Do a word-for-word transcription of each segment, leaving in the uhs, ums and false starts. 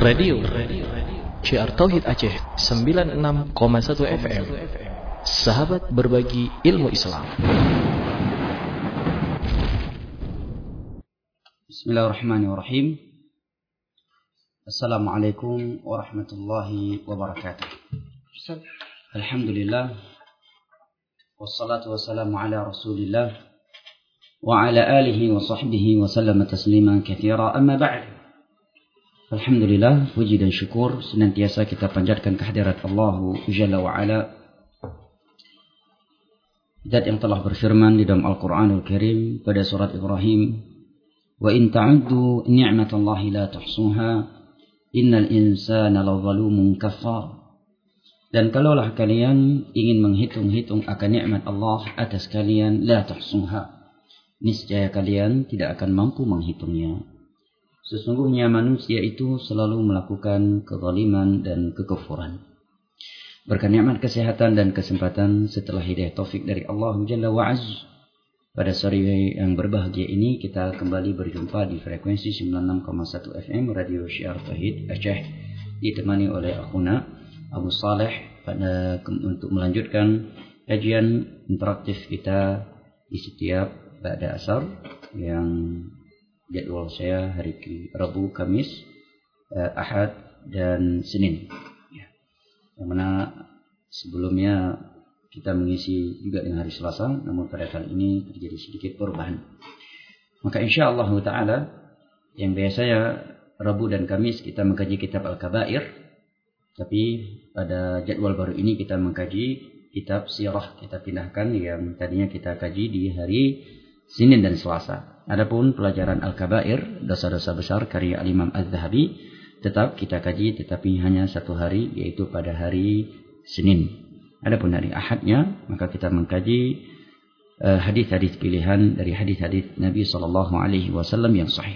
Radio C R Tauhid Aceh sembilan puluh enam koma satu F M. Sahabat berbagi ilmu Islam. Bismillahirrahmanirrahim. Assalamualaikum warahmatullahi wabarakatuh. Alhamdulillah. Wassalatu wassalamu ala Rasulillah wa ala alihi wa sahbihi wa sallama tasliman katsira. Amma ba'd. Alhamdulillah, puji dan syukur senantiasa kita panjatkan kehadirat Allah Jalla wa Ala, Zat yang telah berfirman di dalam Al-Quranul Karim pada surat Ibrahim, wa in ta'uddu ni'matallahi la tuhsuha innal insana lazalumun kafar. Dan kalaulah kalian ingin menghitung-hitung akan nikmat Allah atas kalian, la tuhsuha, niscaya kalian tidak akan mampu menghitungnya. Sesungguhnya manusia itu selalu melakukan kezaliman dan kekufuran. Berkat nikmat kesehatan dan kesempatan setelah hidayah taufik dari Allah Jalla wa Azza, pada sore yang berbahagia ini kita kembali berjumpa di frekuensi sembilan puluh enam koma satu F M Radio C R Tauhid Aceh, ditemani oleh akhuna Abu Saleh pada untuk melanjutkan kajian interaktif kita di setiap ba'da asar yang jadwal saya hari Rabu, Kamis, eh, Ahad, dan Senin. Ya. Yang mana sebelumnya kita mengisi juga dengan hari Selasa, namun pada kali ini terjadi sedikit perubahan. Maka insya Allah Ta'ala, yang biasanya Rabu dan Kamis kita mengkaji kitab Al-Kabair, tapi pada jadwal baru ini kita mengkaji kitab Sirah. Kita pindahkan yang tadinya kita kaji di hari Senin dan Selasa. Adapun pelajaran Al-Kabair, dosa-dosa besar karya Al-Imam Az-Zahabi, tetap kita kaji tetapi hanya satu hari, yaitu pada hari Senin. Adapun hari Ahadnya, maka kita mengkaji uh, hadis-hadis pilihan dari hadis-hadis Nabi sallallahu alaihi wasallam yang sahih.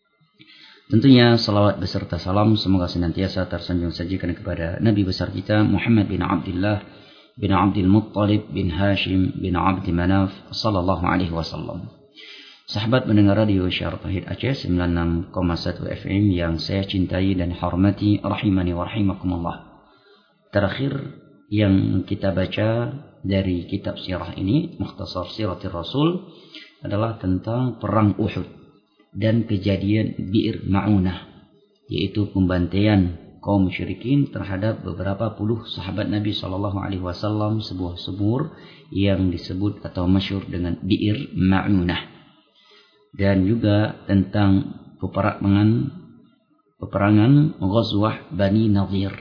Tentunya salawat beserta salam semoga senantiasa tersanjung sajikan kepada Nabi besar kita Muhammad bin Abdullah bin Abdul Muttalib bin Hashim bin Abdi Manaf sallallahu alaihi wasallam. Sahabat mendengar radio C R Tauhid Aceh sembilan puluh enam koma satu F M yang saya cintai dan hormati, rahimani wa rahimakumullah. Terakhir yang kita baca dari kitab sirah ini, Mukhtasar Siratir Rasul, adalah tentang perang Uhud dan kejadian Bi'r Ma'unah, yaitu pembantaian kaum musyrikin terhadap beberapa puluh sahabat Nabi sallallahu alaihi wasallam, sebuah sumur yang disebut atau masyhur dengan Bi'r Ma'unah. Dan juga tentang peperangan peperangan Ghazwah Bani Nadhir.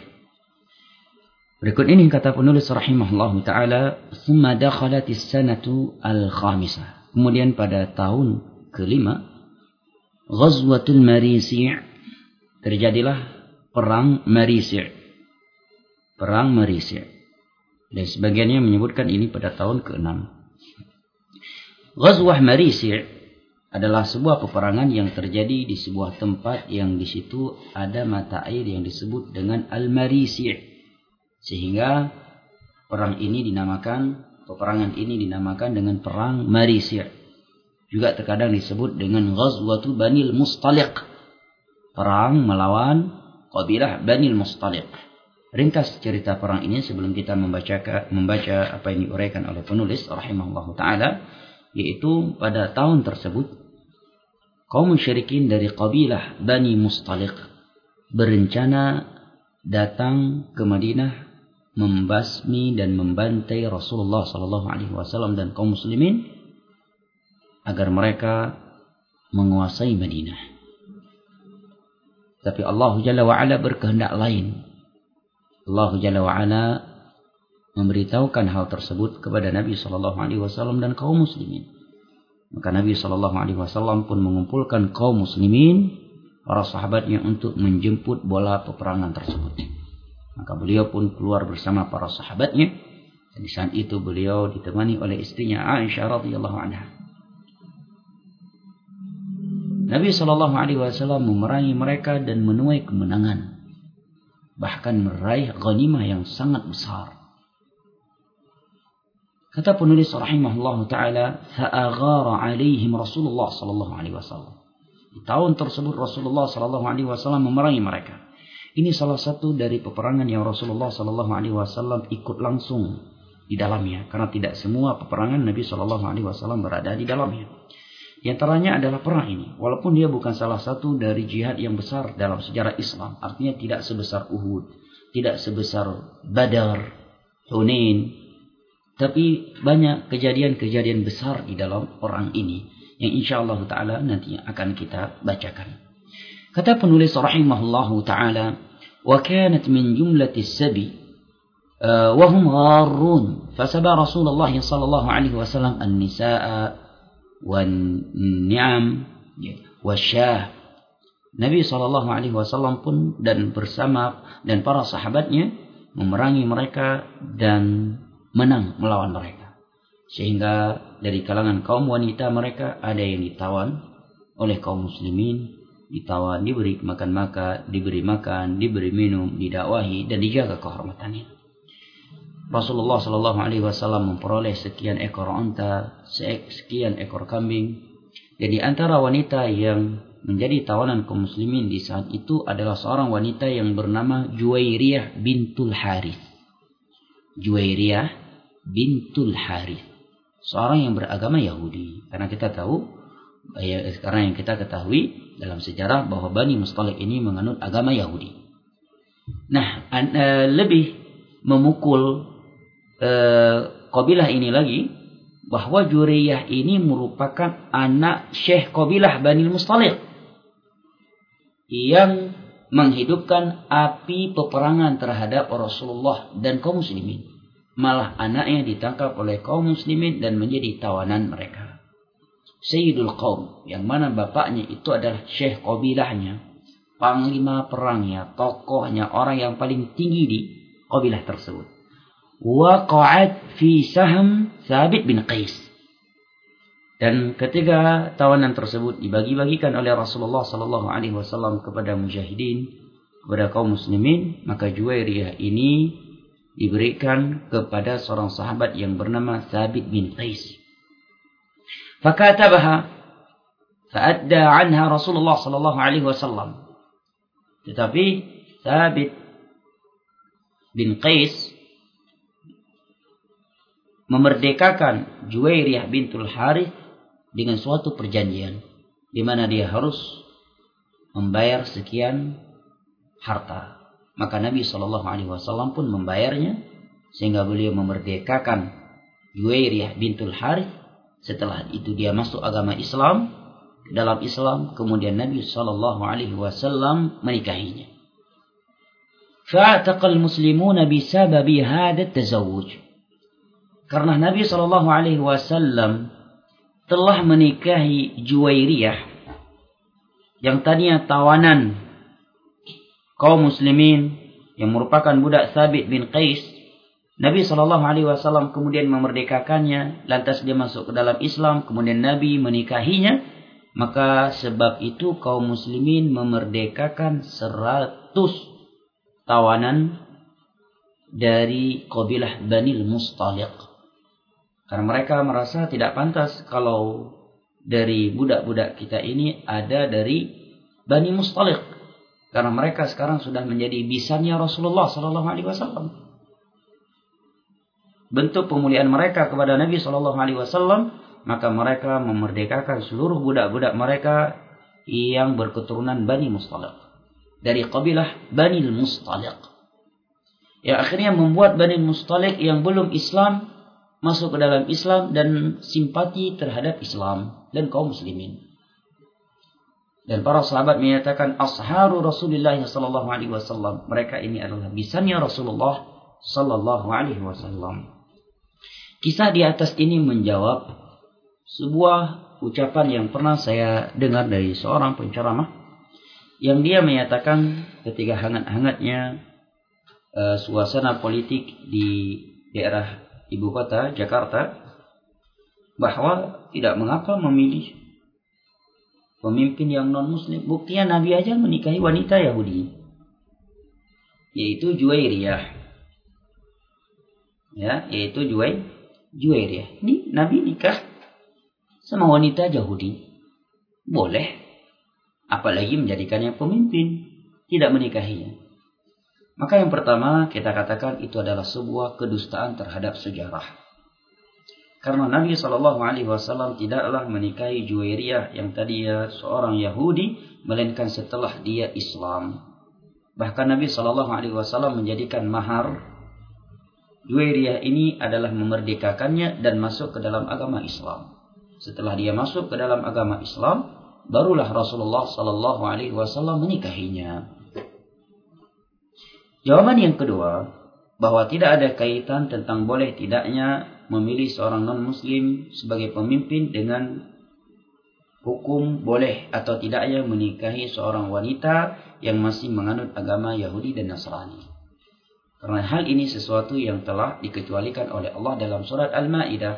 Berikut ini kata penulis rahimahullah taala, "Tsumma dakhalatis sanatu al-khamisah." Kemudian pada tahun kelima, Ghazwatul Marisi', terjadilah perang Marisi'. Perang Marisi'. Dan sebagiannya menyebutkan ini pada tahun keenam. Ghazwah Marisi' adalah sebuah peperangan yang terjadi di sebuah tempat yang di situ ada mata air yang disebut dengan Al-Marisi'. Sehingga perang ini dinamakan, peperangan ini dinamakan dengan perang Marisi'. Juga terkadang disebut dengan Ghazwatu Banil Mustaliq, perang melawan kabilah Banil Mustaliq. Ringkas cerita perang ini sebelum kita membaca membaca apa yang diuraikan oleh penulis rahimahullahu taala, yaitu pada tahun tersebut kaum musyrikin dari kabilah Bani Mustaliq berencana datang ke Madinah membasmi dan membantai Rasulullah sallallahu alaihi wasallam dan kaum muslimin agar mereka menguasai Madinah. Tapi Allah Jalla wa Ala berkehendak lain. Allah Jalla wa Ala memberitahukan hal tersebut kepada Nabi sallallahu alaihi wasallam dan kaum muslimin. Maka Nabi sallallahu alaihi wasallam pun mengumpulkan kaum muslimin, para sahabatnya, untuk menjemput bola peperangan tersebut. Maka beliau pun keluar bersama para sahabatnya. Dan di saat itu beliau ditemani oleh istrinya Aisyah radhiyallahu anha. Nabi sallallahu alaihi wasallam memerangi mereka dan menuai kemenangan, bahkan meraih ghanimah yang sangat besar. Kata penulis rahimahullah ta'ala, fa'aghara alaihim Rasulullah sallallahu alaihi wasallam. Di tahun tersebut Rasulullah sallallahu alaihi wasallam memerangi mereka. Ini salah satu dari peperangan yang Rasulullah Sallallahu Alaihi Wasallam ikut langsung di dalamnya, karena tidak semua peperangan Nabi Sallallahu Alaihi Wasallam berada di dalamnya. Di antaranya adalah perang ini, walaupun dia bukan salah satu dari jihad yang besar dalam sejarah Islam, artinya tidak sebesar Uhud, tidak sebesar Badar, Hunain, tapi banyak kejadian-kejadian besar di dalam perang ini yang insyaallah taala nanti akan kita bacakan. Kata penulis rahimahullahu taala, wa kanat min jumlati sabi uh, wa hum gharrun fasaba Rasulullah sallallahu alaihi wasallam an-nisaa wan ni'am wasyah. Nabi sallallahu alaihi wasallam pun dan bersama dan para sahabatnya memerangi mereka dan menang melawan mereka. Sehingga dari kalangan kaum wanita mereka ada yang ditawan oleh kaum muslimin, ditawan, diberi makan maka, diberi makan, diberi minum, didakwahi dan dijaga kehormatannya. Rasulullah Shallallahu Alaihi Wasallam memperoleh sekian ekor unta, sekian ekor kambing. Dan di antara wanita yang menjadi tawanan kaum muslimin di saat itu adalah seorang wanita yang bernama Juwairiyah bintul Harith. Juwairiyah bintul Harith, seorang yang beragama Yahudi. Karena kita tahu, ya, sekarang yang kita ketahui dalam sejarah bahwa Bani Mustalik ini menganut agama Yahudi. Nah, an, uh, lebih memukul uh, kabilah ini lagi, bahwa Juwairiyah ini merupakan anak Syekh kabilah Bani Mustalik yang menghidupkan api peperangan terhadap Rasulullah dan kaum muslimin. Malah anaknya ditangkap oleh kaum muslimin dan menjadi tawanan mereka. Sayyidul Qaum, yang mana bapaknya itu adalah syekh kabilahnya, panglima perangnya, tokohnya, orang yang paling tinggi di kabilah tersebut. Waqa'at fi sahm Thabit bin Qais. Dan ketika tawanan tersebut dibagi-bagikan oleh Rasulullah sallallahu alaihi wasallam kepada mujahidin, kepada kaum muslimin, maka Juwairiyah ini diberikan kepada seorang sahabat yang bernama Thabit bin Qais. Fakatabaha fa'adda anha Rasulullah sallallahu alaihi wasallam. Tetapi Thabit bin Qais memerdekakan Juwairiyah bintul Harith dengan suatu perjanjian di mana dia harus membayar sekian harta. Maka Nabi shallallahu alaihi wasallam pun membayarnya sehingga beliau memerdekakan Juwairiyah bintul Harith. Setelah itu dia masuk agama Islam, dalam Islam, kemudian Nabi shallallahu alaihi wasallam menikahinya. Fa'ataqal muslimuna bisababi hadha tazawwuj. Karena Nabi shallallahu alaihi wasallam telah menikahi Juwairiyah yang tadinya tawanan kaum muslimin yang merupakan budak Thabit bin Qais, Nabi shallallahu alaihi wasallam kemudian memerdekakannya, lantas dia masuk ke dalam Islam, kemudian Nabi menikahinya, maka sebab itu kaum muslimin memerdekakan seratus tawanan dari kabilah Bani Mustalik. Karena mereka merasa tidak pantas kalau dari budak-budak kita ini ada dari Bani Mustalik. Karena mereka sekarang sudah menjadi bisannya Rasulullah sallallahu alaihi wasallam. Bentuk pemuliaan mereka kepada Nabi shallallahu alaihi wasallam, maka mereka memerdekakan seluruh budak-budak mereka yang berketurunan Bani Mustalik dari kabilah Bani Mustalik. Ya, akhirnya membuat Bani Mustalik yang belum Islam masuk ke dalam Islam dan simpati terhadap Islam dan kaum muslimin. Dan para sahabat menyatakan asharu Rasulullah sallallahu alaihi wasallam, mereka ini adalah bisannya Rasulullah sallallahu alaihi wasallam. Kisah di atas ini menjawab sebuah ucapan yang pernah saya dengar dari seorang penceramah yang dia menyatakan ketika hangat-hangatnya uh, suasana politik di daerah ibu kota Jakarta, bahwa tidak mengapa memilih pemimpin yang non-muslim. Buktinya Nabi aja menikahi wanita Yahudi, yaitu Juwairiyah. Ya, yaitu Juwairiyah. Juwairiyah. Ini Nabi nikah sama wanita Yahudi. Boleh. Apalagi menjadikannya pemimpin. Tidak menikahinya. Maka yang pertama kita katakan itu adalah sebuah kedustaan terhadap sejarah. Karena Nabi shallallahu alaihi wasallam tidaklah menikahi Juwairiyah yang tadinya seorang Yahudi, melainkan setelah dia Islam. Bahkan Nabi shallallahu alaihi wasallam menjadikan mahar Juwairiyah ini adalah memerdekakannya dan masuk ke dalam agama Islam. Setelah dia masuk ke dalam agama Islam, barulah Rasulullah shallallahu alaihi wasallam menikahinya. Jawaban yang kedua, bahwa tidak ada kaitan tentang boleh tidaknya memilih seorang non-muslim sebagai pemimpin dengan hukum boleh atau tidaknya menikahi seorang wanita yang masih menganut agama Yahudi dan Nasrani. Karena hal ini sesuatu yang telah dikecualikan oleh Allah dalam surat Al-Maidah.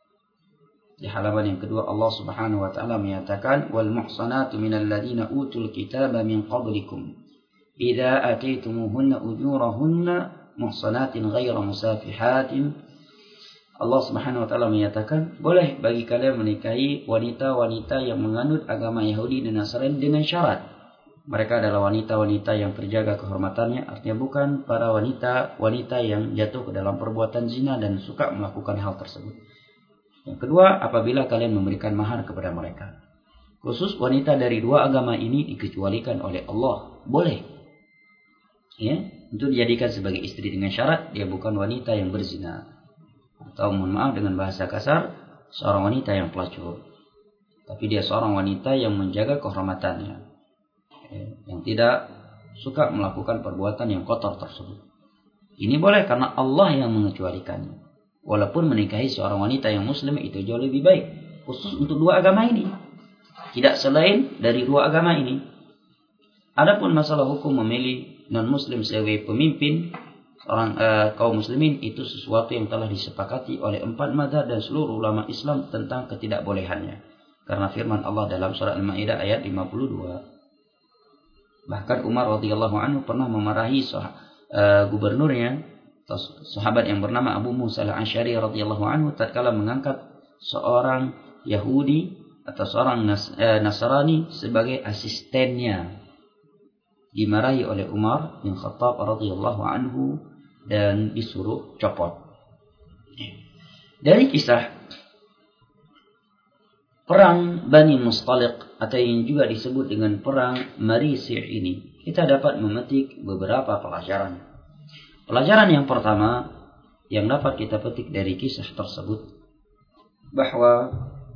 Di halaman yang kedua Allah Subhanahu wa taala menyatakan, wal muhsanatu minal ladzina utul kitaba min qablikum idza ataytumuhunna ujurahunna muhsanatin ghairu musafihatin. Allah Subhanahu wa taala menyatakan, boleh bagi kalian menikahi wanita-wanita yang menganut agama Yahudi dan Nasrani dengan syarat mereka adalah wanita-wanita yang terjaga kehormatannya, artinya bukan para wanita-wanita yang jatuh ke dalam perbuatan zina dan suka melakukan hal tersebut. Yang kedua, apabila kalian memberikan mahar kepada mereka. Khusus wanita dari dua agama ini dikecualikan oleh Allah, boleh. Ya, untuk dijadikan sebagai istri dengan syarat dia bukan wanita yang berzina. Atau mohon maaf dengan bahasa kasar, seorang wanita yang pelacur. Tapi dia seorang wanita yang menjaga kehormatannya, ya, yang tidak suka melakukan perbuatan yang kotor tersebut. Ini boleh karena Allah yang mengecualikannya. Walaupun menikahi seorang wanita yang muslim itu jauh lebih baik. Khusus untuk dua agama ini. Tidak selain dari dua agama ini. Adapun masalah hukum memilih non-muslim sebagai pemimpin orang uh, kaum muslimin, itu sesuatu yang telah disepakati oleh empat mazhab dan seluruh ulama Islam tentang ketidakbolehannya. Karena firman Allah dalam surah Al-Maidah ayat lima puluh dua. Bahkan Umar radhiyallahu anhu pernah memarahi sah, uh, gubernurnya, sahabat yang bernama Abu Musa al-Asy'ari radhiyallahu anhu, tatkala mengangkat seorang Yahudi atau seorang Nas, uh, Nasrani sebagai asistennya. Dimarahi oleh Umar bin Khattab radhiyallahu anhu dan disuruh copot. Dari kisah perang Bani Mustaliq atau yang juga disebut dengan perang Marisi' ini, kita dapat memetik beberapa pelajaran. Pelajaran yang pertama yang dapat kita petik dari kisah tersebut, bahwa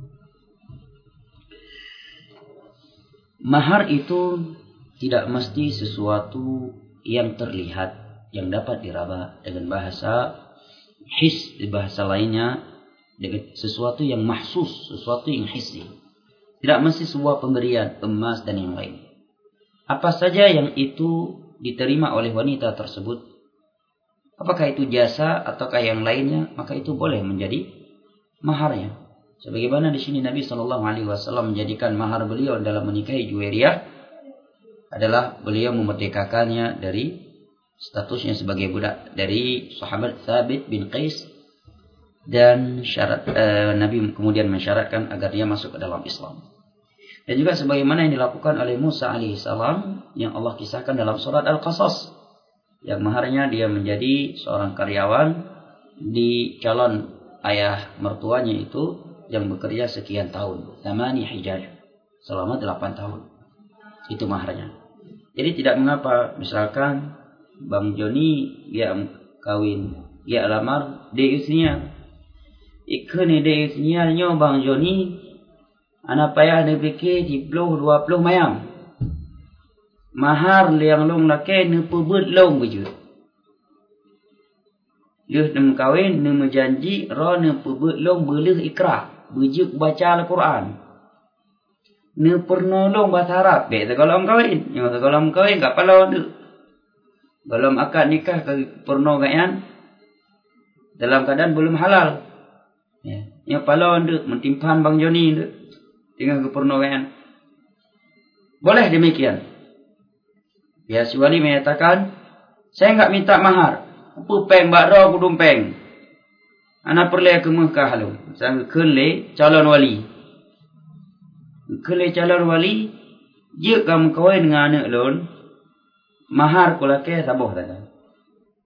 mahar itu tidak mesti sesuatu yang terlihat, yang dapat diraba dengan bahasa his, di bahasa lainnya dengan sesuatu yang mahsus, sesuatu yang hissi. Tidak mesti sebuah pemberian emas dan yang lain. Apa saja yang itu diterima oleh wanita tersebut, apakah itu jasa ataukah yang lainnya, maka itu boleh menjadi maharnya. Sebagaimana di sini Nabi shallallahu alaihi wasallam menjadikan mahar beliau dalam menikahi Juwairiyah adalah beliau memerdekakannya dari statusnya sebagai budak dari sahabat Thabit bin Qais, dan syarat eh, Nabi kemudian mensyaratkan agar dia masuk ke dalam Islam. Dan juga sebagaimana yang dilakukan oleh Musa alaihissalam yang Allah kisahkan dalam surat Al-Qasas, yang maharnya dia menjadi seorang karyawan di calon ayah mertuanya itu yang bekerja sekian tahun, thamani hijaj, selama delapan tahun. Itu maharnya. Jadi tidak mengapa misalkan Bang Joni dia kawin, dia lamar dia istrinya. Ikut ni dia istrinya nyo Bang Joni, anak payah dia fikir sepuluh dua puluh mayam. Mahar liang long laki ne pebut long beju. Dia nem kawin ne menjanji ro ne pebut long belih ikrar, bejuk baca Al-Quran. Ne pernolong bahasa Arab. Baik sekolah kawin. Yang sekolah kawin kat palau tu. Kalau akad nikah ke pernolongan dalam keadaan belum halal. Ya. Yang palau tu mentimpan Bang Joni tu. Tinggal ke pernolongan. Boleh demikian. Ya, si wali menyatakan, saya enggak minta mahar. Apa peng bakro kudung peng. Anak perlu ke Mekah lu. Saya kele calon wali. Kele calon wali, dia kamu kawin dengan anak lon, mahar ko laki saboh dah.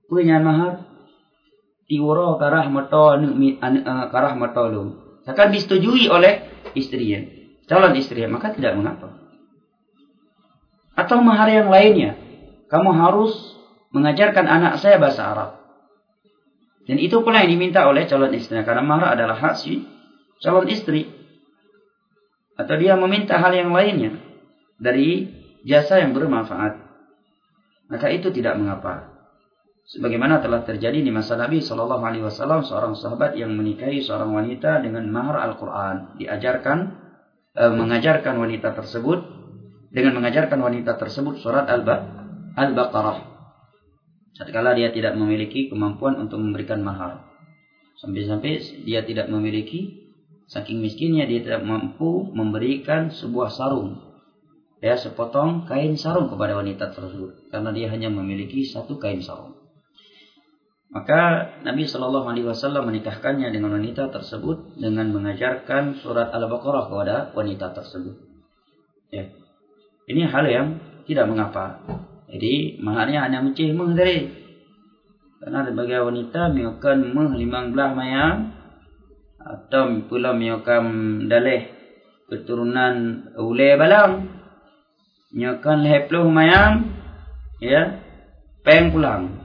punya mahar tiworo karah moto karah moto lu. Akan disetujui oleh istrinya, calon istrinya, maka tidak mengapa. Atau mahar yang lainnya, kamu harus mengajarkan anak saya bahasa Arab. Dan itu pula yang diminta oleh calon istrinya, karena mahar adalah hak si calon istri. Atau dia meminta hal yang lainnya dari jasa yang bermanfaat, maka itu tidak mengapa. Sebagaimana telah terjadi di masa Nabi Shallallahu Alaihi Wasallam, seorang sahabat yang menikahi seorang wanita dengan mahar Al-Quran, diajarkan, e, mengajarkan wanita tersebut dengan mengajarkan wanita tersebut surat Al-Baqarah. Tatkala dia tidak memiliki kemampuan untuk memberikan mahar, sampai-sampai dia tidak memiliki, saking miskinnya dia tidak mampu memberikan sebuah sarung, ya sepotong kain sarung kepada wanita tersebut, karena dia hanya memiliki satu kain sarung. Maka Nabi Shallallahu Alaihi Wasallam menikahkannya dengan wanita tersebut dengan mengajarkan surat Al-Baqarah kepada wanita tersebut. Ya, ini hal yang tidak mengapa. Jadi maharnya hanya mencih meh dari, karena sebagai wanita miokan meh limang belah mayang, atau pula miokan daleh keturunan ule balang, miokan lehepluh mayang, ya peng pulang.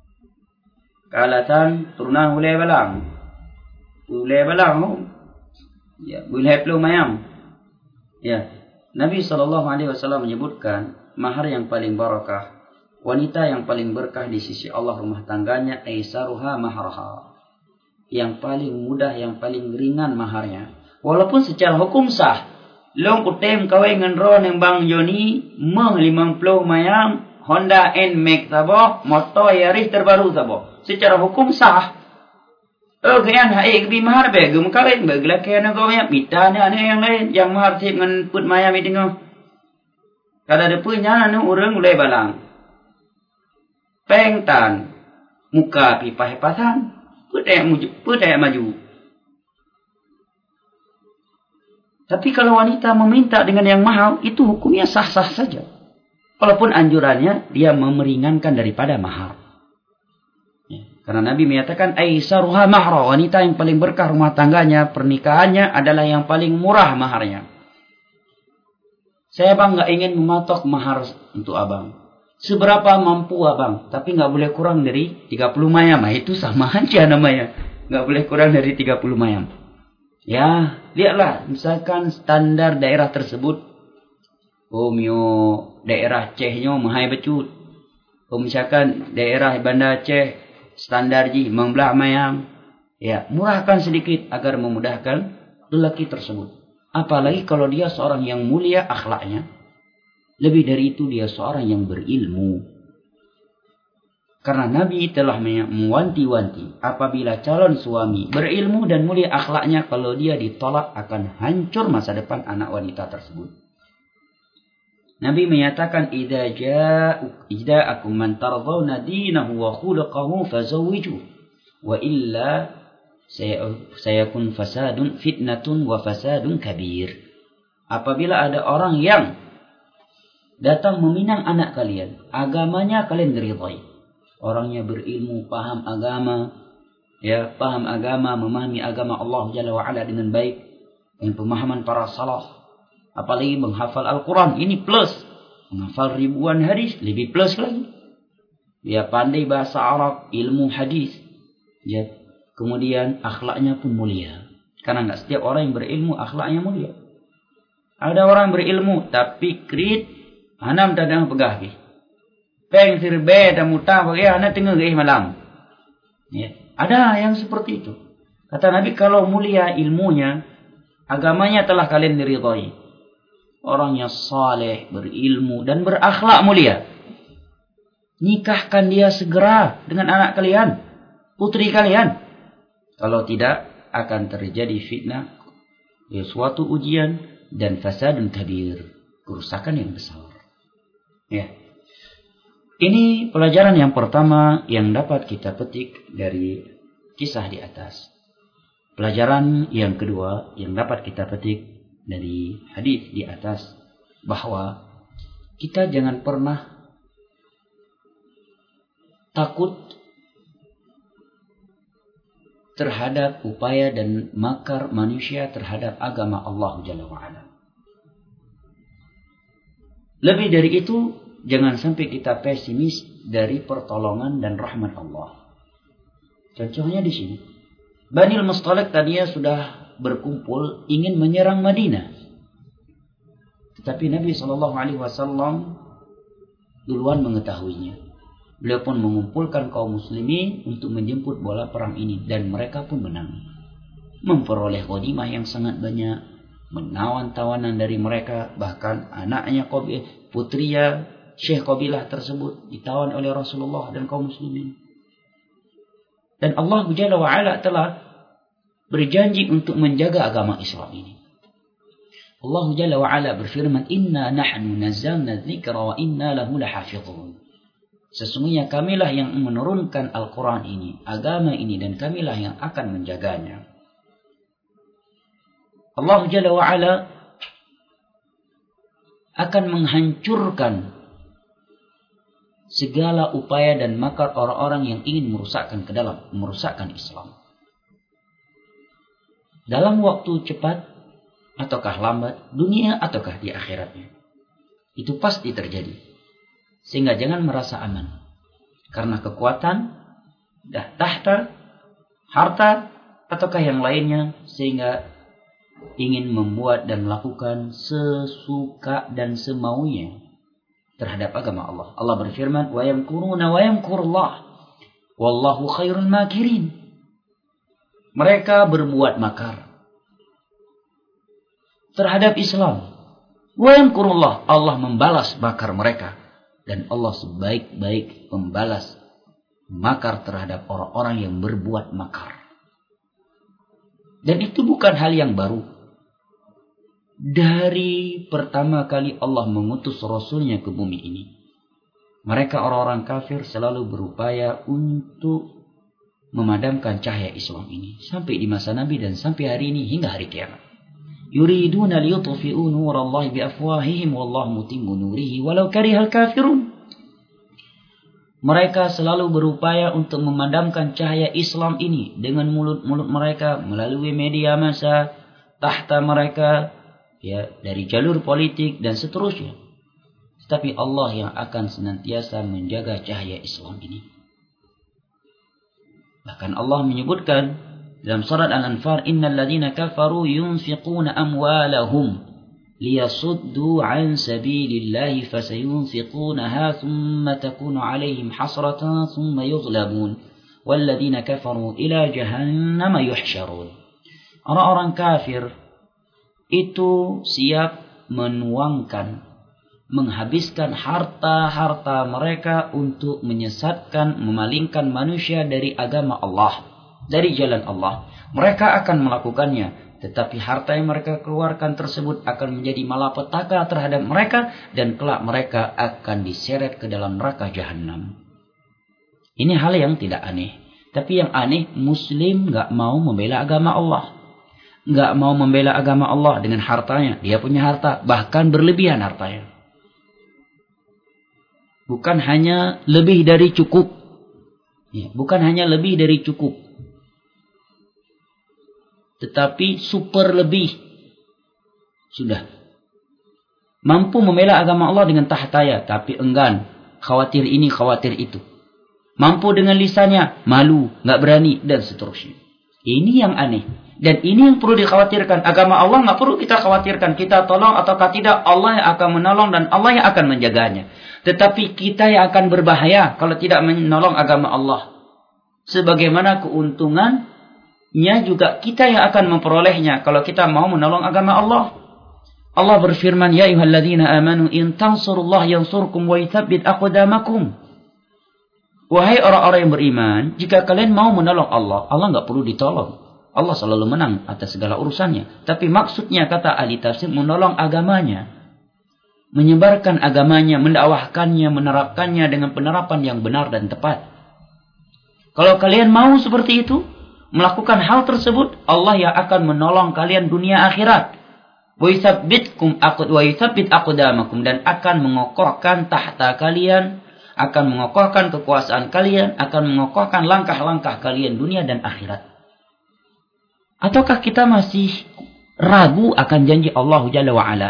Kalatan turunan ule balang, ule balang, ya lehepluh mayang, ya. Nabi Shallallahu Alaihi Wasallam menyebutkan mahar yang paling barakah, wanita yang paling berkah di sisi Allah rumah tangganya, aisaruha mahraha, yang paling mudah, yang paling ringan maharnya. Walaupun secara hukum sah, long kutem kawai ngenron yang bang Joni meh limang puluh mayang Honda N-Max sabo, motor Yaris terbaru sabo, secara hukum sah. Oh kian hai kebi mahar be gum kawin be gelakian kau yang pita ni ane yang lain yang mahar sip ngan put mayam itu ngoh. Kada ada punya anu urang ulai balang. Pengtan muka pi pahepatan, put ay maju, put ay maju. Tapi kalau wanita meminta dengan yang mahal, itu hukumnya sah-sah saja. Walaupun anjurannya dia memeringankan daripada mahar. Ya, karena Nabi menyatakan aisaruha mahra, wanita yang paling berkah rumah tangganya, pernikahannya adalah yang paling murah maharnya. Saya bang nggak ingin mematok mahar untuk abang. Seberapa mampu abang, tapi nggak boleh kurang dari tiga puluh mayam. Nah, itu sama aja namanya. Nggak boleh kurang dari tiga puluh mayam. Ya, lihatlah, misalkan standar daerah tersebut, oh mio daerah Acehnya mahal becut. Oh misalkan daerah Banda Aceh standar ji membelah mayam, ya murahkan sedikit agar memudahkan lelaki tersebut. Apalagi kalau dia seorang yang mulia akhlaknya, lebih dari itu dia seorang yang berilmu. Karena Nabi telah mewanti-wanti apabila calon suami berilmu dan mulia akhlaknya, kalau dia ditolak akan hancur masa depan anak wanita tersebut. Nabi menyatakan idza ja'u ida'akum man tardawna dinahu wa khuluquhu fazawwiju wa illa sayakun fasadun fitnatun wa fasadun kabir. Apabila ada orang yang datang meminang anak kalian, agamanya kalian ridhai, orangnya berilmu, paham agama, ya paham agama, memahami agama Allah Jalla wa Ala dengan baik, dengan pemahaman para salaf. Apalagi menghafal Al-Quran, ini plus. Menghafal ribuan hadis, lebih plus lagi. Dia pandai bahasa Arab, ilmu hadis. Ya. Kemudian akhlaknya pun mulia. Karena nggak setiap orang yang berilmu akhlaknya mulia. Ada orang berilmu, tapi krit, hanam tadang pegah. Peng sirbe dan mutah bagi anak tengah gih malam. Ya. Ada yang seperti itu. Kata Nabi, kalau mulia ilmunya, agamanya telah kalian diridhai. Orangnya saleh, berilmu, dan berakhlak mulia. Nikahkan dia segera dengan anak kalian, putri kalian. Kalau tidak, akan terjadi fitnah, ya, suatu ujian, dan fasadun kabir, kerusakan yang besar. Ya. Ini pelajaran yang pertama yang dapat kita petik dari kisah di atas. Pelajaran yang kedua yang dapat kita petik dari hadis di atas, bahwa kita jangan pernah takut terhadap upaya dan makar manusia terhadap agama Allah Jalla wa'ala. Lebih dari itu, jangan sampai kita pesimis dari pertolongan dan rahmat Allah. Contohnya di sini, Bani al-Mustaliq tadinya sudah berkumpul ingin menyerang Madinah. Tetapi Nabi shallallahu alaihi wasallam duluan mengetahuinya. Beliau pun mengumpulkan kaum muslimin untuk menjemput bola perang ini. Dan mereka pun menang. Memperoleh ghanimah yang sangat banyak. Menawan tawanan dari mereka. Bahkan anaknya putria Syekh Qabilah tersebut ditawan oleh Rasulullah dan kaum muslimin. Dan Allah Jalla wa'ala telah berjanji untuk menjaga agama Islam ini. Allah Jalla wa'ala berfirman, Inna nahnu nazzalna dzikra wa inna lahu lahafizun. Sesungguhnya kamilah yang menurunkan Al-Quran ini, agama ini, dan kamilah yang akan menjaganya. Allah Jalla wa'ala akan menghancurkan segala upaya dan makar orang-orang yang ingin merusakkan ke dalam, merusakkan Islam. Dalam waktu cepat ataukah lambat, dunia ataukah di akhiratnya. Itu pasti terjadi. Sehingga jangan merasa aman. Karena kekuatan, dah tahta, harta, ataukah yang lainnya. Sehingga ingin membuat dan melakukan sesuka dan semaunya terhadap agama Allah. Allah berfirman, wa yamkuruna wa yamkurullah wallahu khairul makirin. Mereka berbuat makar terhadap Islam. Wa yamkurullah, Allah membalas makar mereka. Dan Allah sebaik-baik membalas makar terhadap orang-orang yang berbuat makar. Dan itu bukan hal yang baru. Dari pertama kali Allah mengutus Rasulnya ke bumi ini, mereka orang-orang kafir selalu berupaya untuk memadamkan cahaya Islam ini. Sampai di masa Nabi dan sampai hari ini hingga hari kiamat. Yuriduna liyutfi'u nurallahi biafwahihim wallahu mutimmu nurihi walau karihal kafirun. Mereka selalu berupaya untuk memadamkan cahaya Islam ini dengan mulut-mulut mereka, melalui media massa, tahta mereka, ya, dari jalur politik dan seterusnya. Tetapi Allah yang akan senantiasa menjaga cahaya Islam ini. Bahkan Allah menyebutkan dalam surat Al-Anfal, innal ladzina kafaru yunfiquna amwalahum liyasuddu an sabilillahi fasayunfiqunaha thumma takunu alaihim hasratan thumma yughlabun walladzina kafaru ila jahannam yuhsyarun. Orang-orang kafir itu siap menuangkan, menghabiskan harta-harta mereka untuk menyesatkan, memalingkan manusia dari agama Allah, dari jalan Allah. Mereka akan melakukannya, tetapi harta yang mereka keluarkan tersebut akan menjadi malapetaka terhadap mereka, dan kelak mereka akan diseret ke dalam neraka jahanam. Ini hal yang tidak aneh. Tapi yang aneh, Muslim gak mau membela agama Allah. Gak mau membela agama Allah dengan hartanya. Dia punya harta, bahkan berlebihan hartanya. Bukan hanya lebih dari cukup. Ya, bukan hanya lebih dari cukup. Tetapi super lebih. Sudah. Mampu membela agama Allah dengan tahtaya, tapi enggan. Khawatir ini, khawatir itu. Mampu dengan lisannya, malu, gak berani, dan seterusnya. Ini yang aneh. Dan ini yang perlu dikhawatirkan. Agama Allah gak perlu kita khawatirkan. Kita tolong ataukah tidak, Allah yang akan menolong dan Allah yang akan menjaganya. Tetapi kita yang akan berbahaya kalau tidak menolong agama Allah. Sebagaimana keuntungannya juga kita yang akan memperolehnya kalau kita mau menolong agama Allah. Allah berfirman, ya ayyuhalladzina amanu in tansurullah yansurkum wa yuthabbit aqdamakum. Wahai orang-orang yang beriman, jika kalian mau menolong Allah, Allah enggak perlu ditolong. Allah selalu menang atas segala urusannya. Tapi maksudnya, kata ahli tafsir, menolong agamanya. Menyebarkan agamanya, mendakwahkannya, menerapkannya dengan penerapan yang benar dan tepat. Kalau kalian mau seperti itu, melakukan hal tersebut, Allah yang akan menolong kalian dunia akhirat. Wa yuthabbitkum aqd wa yuthabbit aqdamakum, dan akan mengokohkan tahta kalian, akan mengokohkan kekuasaan kalian, akan mengokohkan langkah-langkah kalian dunia dan akhirat. Ataukah kita masih ragu akan janji Allah Jalla wa'ala?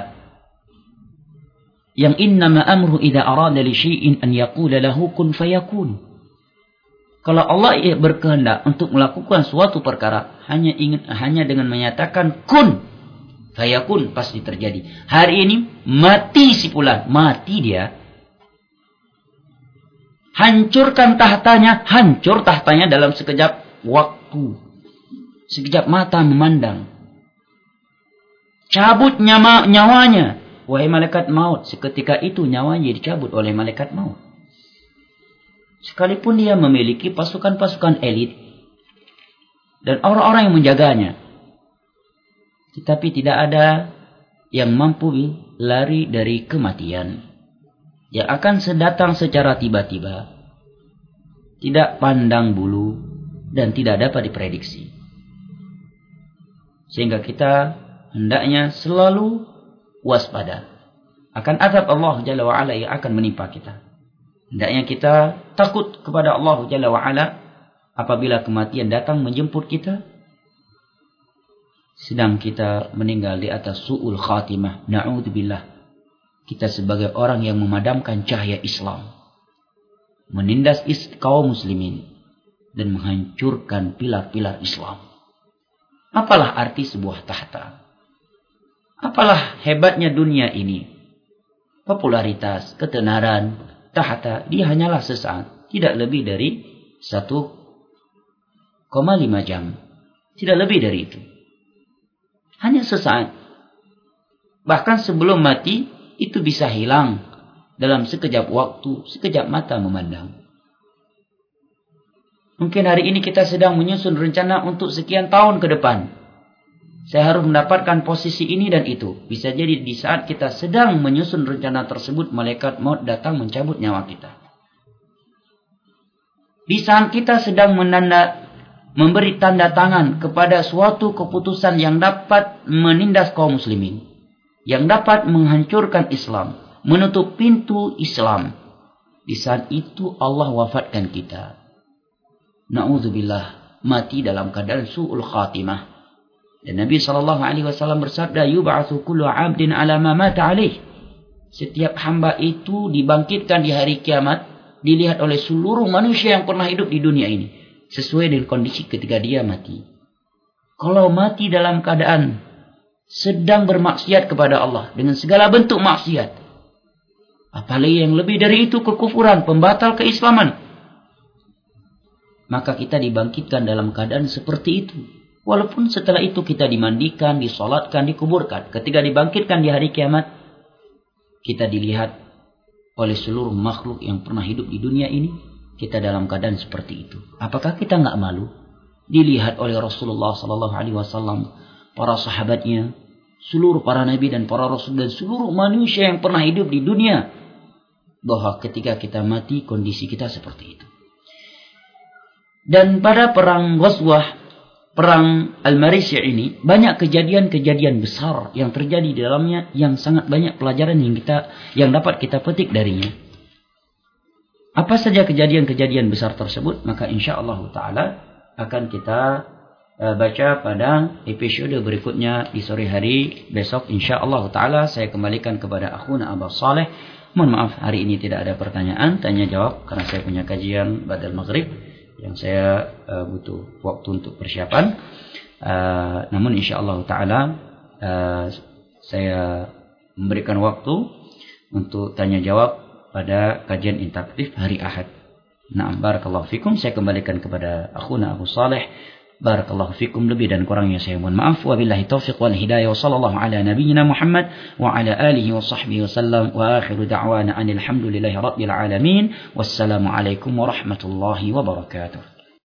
Yang innama amruhu idza arada li syai'in an yaqula lahu kun fayakun. Kalau Allah berkehendak untuk melakukan suatu perkara, hanya ingin hanya dengan menyatakan kun fayakun, pasti terjadi. Hari ini mati si fulan, mati dia. Hancurkan tahtanya, hancur tahtanya dalam sekejap waktu. Sekejap mata memandang. Cabut nyawa, nyawanya. Wahai malaikat maut, seketika itu nyawanya dicabut oleh malaikat maut. Sekalipun dia memiliki pasukan-pasukan elit dan orang-orang yang menjaganya, tetapi tidak ada yang mampu lari dari kematian yang akan sedatang secara tiba-tiba, tidak pandang bulu dan tidak dapat diprediksi. Sehingga kita hendaknya selalu waspada akan azab Allah Jalla wa'ala yang akan menimpa kita. Hendaknya kita takut kepada Allah Jalla wa'ala apabila kematian datang menjemput kita, sedang kita meninggal di atas su'ul khatimah. Na'udzubillah. Kita sebagai orang yang memadamkan cahaya Islam, menindas kaum muslimin, dan menghancurkan pilar-pilar Islam. Apalah arti sebuah tahta? Apalah hebatnya dunia ini? Popularitas, ketenaran, tahta, dia hanyalah sesaat. Tidak lebih dari satu koma lima jam. Tidak lebih dari itu. Hanya sesaat. Bahkan sebelum mati, itu bisa hilang dalam sekejap waktu, sekejap mata memandang. Mungkin hari ini kita sedang menyusun rencana untuk sekian tahun ke depan. Saya harus mendapatkan posisi ini dan itu. Bisa jadi di saat kita sedang menyusun rencana tersebut, malaikat maut datang mencabut nyawa kita. Di saat kita sedang menanda, memberi tanda tangan kepada suatu keputusan yang dapat menindas kaum muslimin, yang dapat menghancurkan Islam, menutup pintu Islam, di saat itu Allah wafatkan kita. Na'udzubillah, mati dalam keadaan su'ul khatimah. Dan Nabi sallallahu alaihi wasallam bersabda, yub'atsu kullu 'abdin 'ala ma mata 'alaih. Setiap hamba itu dibangkitkan di hari kiamat, dilihat oleh seluruh manusia yang pernah hidup di dunia ini, sesuai dengan kondisi ketika dia mati. Kalau mati dalam keadaan sedang bermaksiat kepada Allah dengan segala bentuk maksiat, apalagi yang lebih dari itu kekufuran, pembatal keislaman, maka kita dibangkitkan dalam keadaan seperti itu. Walaupun setelah itu kita dimandikan, disolatkan, dikuburkan. Ketika dibangkitkan di hari kiamat, kita dilihat oleh seluruh makhluk yang pernah hidup di dunia ini, kita dalam keadaan seperti itu. Apakah kita nggak malu? Dilihat oleh Rasulullah sallallahu alaihi wasallam, para sahabatnya, seluruh para nabi dan para rasul dan seluruh manusia yang pernah hidup di dunia, bahwa ketika kita mati kondisi kita seperti itu. Dan pada perang Ghazwah, perang Al-Marisya ini, banyak kejadian-kejadian besar yang terjadi di dalamnya, yang sangat banyak pelajaran yang kita yang dapat kita petik darinya. Apa saja kejadian-kejadian besar tersebut, maka insya-Allah taala akan kita uh, baca pada episode berikutnya di sore hari besok insya-Allah taala. Saya kembalikan kepada akhuna Abah Saleh. Mohon maaf hari ini tidak ada pertanyaan tanya jawab karena saya punya kajian ba'dal maghrib yang saya uh, butuh waktu untuk persiapan. Uh, namun insya-Allah taala uh, saya memberikan waktu untuk tanya jawab pada kajian interaktif hari Ahad. Na'am, barakallahu fikum. Saya kembalikan kepada akhuna Abu Saleh. Barakallahu fikum, lebih dan kurangnya saya mohon maaf. Wabillahi taufiq wal hidayah. Wa sallallahu ala nabiyyina Muhammad wa ala alihi wa sahbihi wa sallam. Wa akhiru da'wana anil hamdulillahi rabbil alamin. Wassalamu alaikum warahmatullahi wabarakatuh.